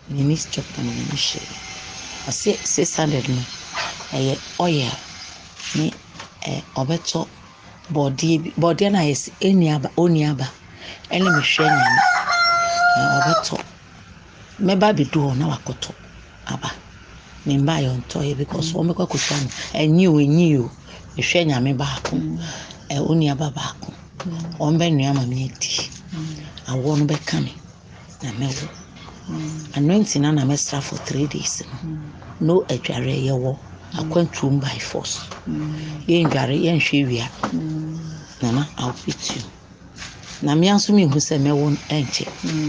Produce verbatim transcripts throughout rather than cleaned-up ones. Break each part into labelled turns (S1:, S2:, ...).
S1: Nini stop and nini share. I say six hundred no. Eh, oil. Me eh obeto body body na is eniaba oniaba. Eni me hwe nyame. Eh obeto. Meba bi do na wakoto aba. Me mba yo ntoye because wo mekwa kotwa no. Enyi o enyi o. Me hwe nyame baako. Eh oniaba baako. Ombe nua ma me edi. Awo no be ka me. Na mewo. Anointing na na me stra for three days. No adware ye wo. Akwantum by force. Ye ndware ye nhwe wia. Nana, I'll fit you. Na me anso me hu se me won enche.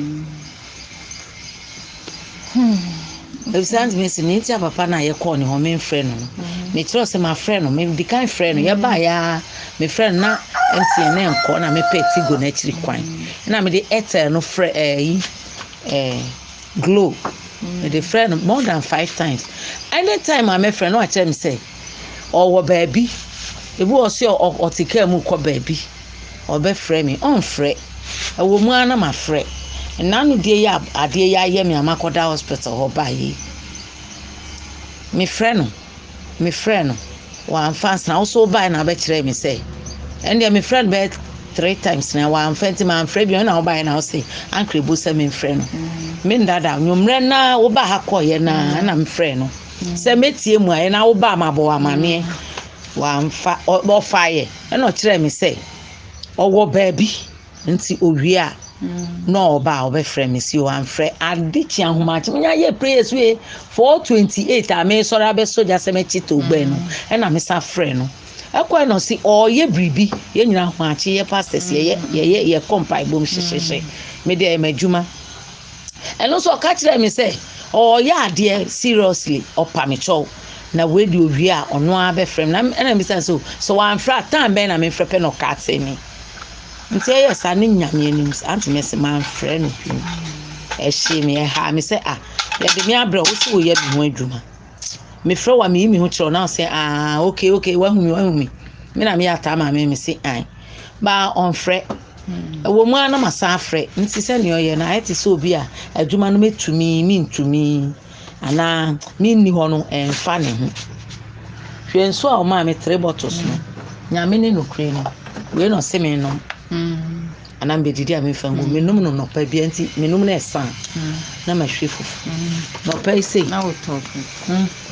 S1: If sounds me se me tia papa na ye call ni ho me friend no. Me tro se my friend no, me the kind friend ye ba ya me friend na entie na enko na me peti go na chiri kwan. Na me the etel no friend eh eh glow. Me the friend more than five times. Anytime I my friend no I tell me say or wo baby ebu osi otika mu ko baby obe frɛ me on frɛ ewo mu ana ma frɛ nanu die ya ade ya ye me amakoda hospital ho ba yi me frɛ no me frɛ no wa fans na also buy na be kyerɛ me say and me friend be three times na wa fenti ma frɛ bi na ho buy na say ankre bu se me frɛ no me ndada nwumre na wo ba ha koye na na me frɛ no se metie mu aye na wo ba ma bo amane wa mfa o fire e no kire me say owo baby nti owia no oba obe frɛ me si o amfrɛ adichi ahoma chi nya ye prayers we four twenty-eight ame sora be soja se me chito gbe no e na me sa frɛ no ekwa no si o ye bribi ye nyina ho achi ye pastors ye ye ye kompai bom hyehyehye me de e madwuma e no so ka kire me say o ya ade seriously opa me chow na we di owia ono abe frem na na me say so so wan fra time be na me frepe no ka tse me nti e yes ani nyame anim anti me se man frɛ no pin e hye me e ha me say ah ya de me abra wo si wo ye bi ho adwuma me frɛ wa me mi ho kyerɛ na say ah okay okay wa hu me wa hu me me na me ata ma me me say ai ba on frɛ wo mu ana ma sa frɛ nti se ne oye na eti so obi a adwuma no metumi mi ntumi ana mi ni ho no emfa ne ho hwe nso a o ma me three bottles no nyame ne no kure no we no se me no ana mbe didi a me fango me num no no pa bi anti me num na esa na ma hwe fufu no pa ise
S2: na wo talk